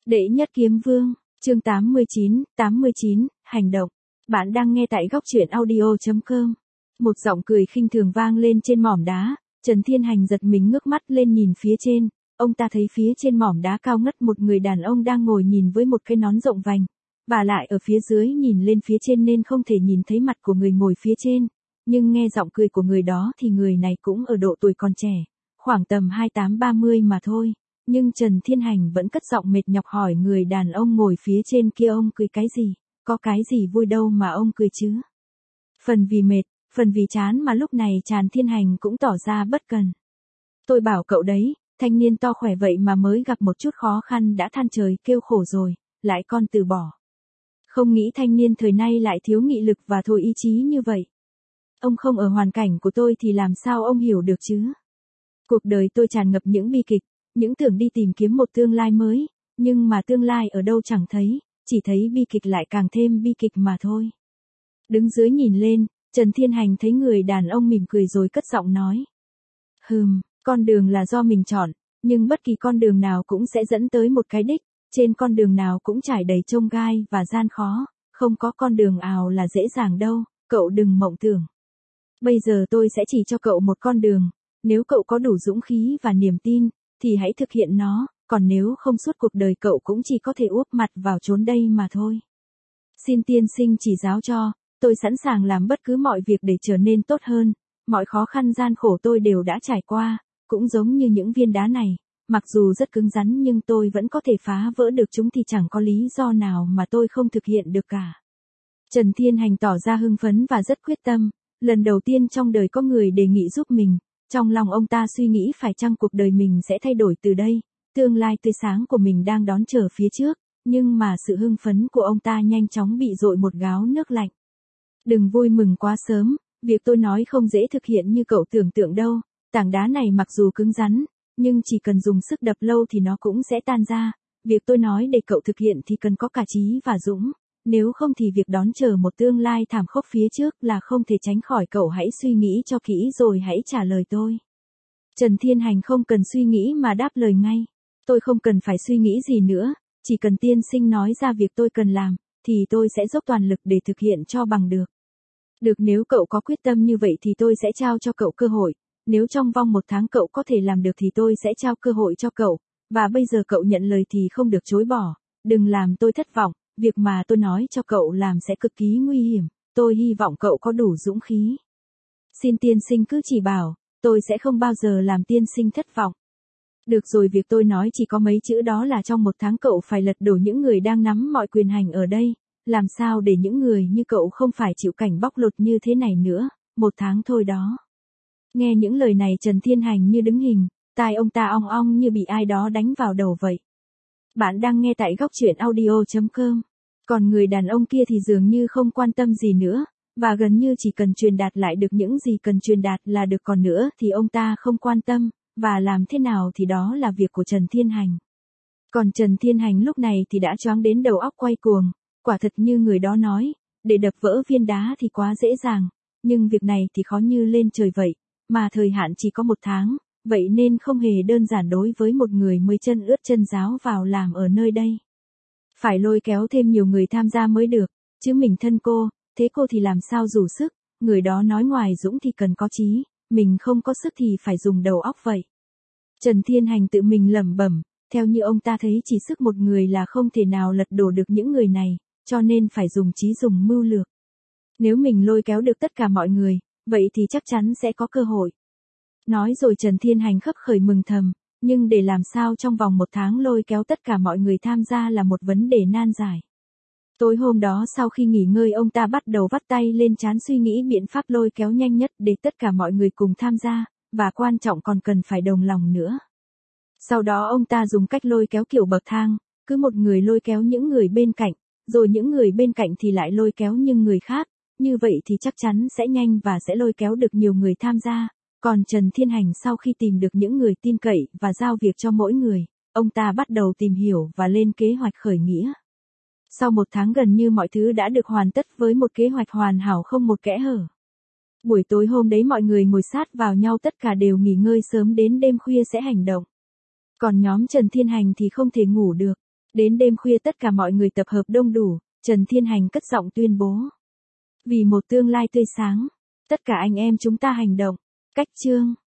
Đệ nhất kiếm vương, chương 89, hành động. Bạn đang nghe tại góc truyện audio.com. Một giọng cười khinh thường vang lên trên mỏm đá, Trần Thiên Hành giật mình ngước mắt lên nhìn phía trên, ông ta thấy phía trên mỏm đá cao ngất một người đàn ông đang ngồi nhìn với một cái nón rộng vành, và lại ở phía dưới nhìn lên phía trên nên không thể nhìn thấy mặt của người ngồi phía trên, nhưng nghe giọng cười của người đó thì người này cũng ở độ tuổi còn trẻ, khoảng tầm 28-30 mà thôi. Nhưng Trần Thiên Hành vẫn cất giọng mệt nhọc hỏi người đàn ông ngồi phía trên kia ông cười cái gì, có cái gì vui đâu mà ông cười chứ. Phần vì mệt, phần vì chán mà lúc này Trần Thiên Hành cũng tỏ ra bất cần. Tôi bảo cậu đấy, thanh niên to khỏe vậy mà mới gặp một chút khó khăn đã than trời kêu khổ rồi, lại còn từ bỏ. Không nghĩ thanh niên thời nay lại thiếu nghị lực và thôi ý chí như vậy. Ông không ở hoàn cảnh của tôi thì làm sao ông hiểu được chứ. Cuộc đời tôi tràn ngập những bi kịch. Những tưởng đi tìm kiếm một tương lai mới, nhưng mà tương lai ở đâu chẳng thấy, chỉ thấy bi kịch lại càng thêm bi kịch mà thôi. Đứng dưới nhìn lên, Trần Thiên Hành thấy người đàn ông mỉm cười rồi cất giọng nói. Con đường là do mình chọn, nhưng bất kỳ con đường nào cũng sẽ dẫn tới một cái đích, trên con đường nào cũng trải đầy chông gai và gian khó, không có con đường nào là dễ dàng đâu, cậu đừng mộng tưởng. Bây giờ tôi sẽ chỉ cho cậu một con đường, nếu cậu có đủ dũng khí và niềm tin, thì hãy thực hiện nó, còn nếu không suốt cuộc đời cậu cũng chỉ có thể úp mặt vào chốn đây mà thôi. Xin tiên sinh chỉ giáo cho, tôi sẵn sàng làm bất cứ mọi việc để trở nên tốt hơn, mọi khó khăn gian khổ tôi đều đã trải qua, cũng giống như những viên đá này, mặc dù rất cứng rắn nhưng tôi vẫn có thể phá vỡ được chúng thì chẳng có lý do nào mà tôi không thực hiện được cả. Trần Thiên Hành tỏ ra hưng phấn và rất quyết tâm, lần đầu tiên trong đời có người đề nghị giúp mình. Trong lòng ông ta suy nghĩ phải chăng cuộc đời mình sẽ thay đổi từ đây, tương lai tươi sáng của mình đang đón chờ phía trước, nhưng mà sự hưng phấn của ông ta nhanh chóng bị dội một gáo nước lạnh. Đừng vui mừng quá sớm, việc tôi nói không dễ thực hiện như cậu tưởng tượng đâu, tảng đá này mặc dù cứng rắn, nhưng chỉ cần dùng sức đập lâu thì nó cũng sẽ tan ra, việc tôi nói để cậu thực hiện thì cần có cả trí và dũng. Nếu không thì việc đón chờ một tương lai thảm khốc phía trước là không thể tránh khỏi, cậu hãy suy nghĩ cho kỹ rồi hãy trả lời tôi. Trần Thiên Hành không cần suy nghĩ mà đáp lời ngay. Tôi không cần phải suy nghĩ gì nữa, chỉ cần tiên sinh nói ra việc tôi cần làm, thì tôi sẽ dốc toàn lực để thực hiện cho bằng được. Được, nếu cậu có quyết tâm như vậy thì tôi sẽ trao cho cậu cơ hội, nếu trong vòng 1 tháng cậu có thể làm được thì tôi sẽ trao cơ hội cho cậu, và bây giờ cậu nhận lời thì không được chối bỏ, đừng làm tôi thất vọng. Việc mà tôi nói cho cậu làm sẽ cực kỳ nguy hiểm, tôi hy vọng cậu có đủ dũng khí. Xin tiên sinh cứ chỉ bảo, tôi sẽ không bao giờ làm tiên sinh thất vọng. Được rồi, việc tôi nói chỉ có mấy chữ đó là trong 1 tháng cậu phải lật đổ những người đang nắm mọi quyền hành ở đây, làm sao để những người như cậu không phải chịu cảnh bóc lột như thế này nữa, 1 tháng thôi đó. Nghe những lời này Trần Thiên Hành như đứng hình, tai ông ta ong ong như bị ai đó đánh vào đầu vậy. Bạn đang nghe tại góc truyện audio.com. Còn người đàn ông kia thì dường như không quan tâm gì nữa, và gần như chỉ cần truyền đạt lại được những gì cần truyền đạt là được, còn nữa thì ông ta không quan tâm, và làm thế nào thì đó là việc của Trần Thiên Hành. Còn Trần Thiên Hành lúc này thì đã choáng đến đầu óc quay cuồng, quả thật như người đó nói, để đập vỡ viên đá thì quá dễ dàng, nhưng việc này thì khó như lên trời vậy, mà thời hạn chỉ có 1 tháng, vậy nên không hề đơn giản đối với một người mới chân ướt chân ráo vào làm ở nơi đây. Phải lôi kéo thêm nhiều người tham gia mới được, chứ mình thân cô, thế cô thì làm sao đủ sức, người đó nói ngoài dũng thì cần có trí, mình không có sức thì phải dùng đầu óc vậy. Trần Thiên Hành tự mình lẩm bẩm, theo như ông ta thấy chỉ sức một người là không thể nào lật đổ được những người này, cho nên phải dùng trí dùng mưu lược. Nếu mình lôi kéo được tất cả mọi người, vậy thì chắc chắn sẽ có cơ hội. Nói rồi Trần Thiên Hành khấp khởi mừng thầm. Nhưng để làm sao trong vòng 1 tháng lôi kéo tất cả mọi người tham gia là một vấn đề nan giải. Tối hôm đó sau khi nghỉ ngơi ông ta bắt đầu vắt tay lên trán suy nghĩ biện pháp lôi kéo nhanh nhất để tất cả mọi người cùng tham gia, và quan trọng còn cần phải đồng lòng nữa. Sau đó ông ta dùng cách lôi kéo kiểu bậc thang, cứ một người lôi kéo những người bên cạnh, rồi những người bên cạnh thì lại lôi kéo những người khác, như vậy thì chắc chắn sẽ nhanh và sẽ lôi kéo được nhiều người tham gia. Còn Trần Thiên Hành sau khi tìm được những người tin cậy và giao việc cho mỗi người, ông ta bắt đầu tìm hiểu và lên kế hoạch khởi nghĩa. Sau 1 tháng gần như mọi thứ đã được hoàn tất với một kế hoạch hoàn hảo không một kẽ hở. Buổi tối hôm đấy mọi người ngồi sát vào nhau, tất cả đều nghỉ ngơi sớm, đến đêm khuya sẽ hành động. Còn nhóm Trần Thiên Hành thì không thể ngủ được. Đến đêm khuya tất cả mọi người tập hợp đông đủ, Trần Thiên Hành cất giọng tuyên bố. Vì một tương lai tươi sáng, tất cả anh em chúng ta hành động. Cách chương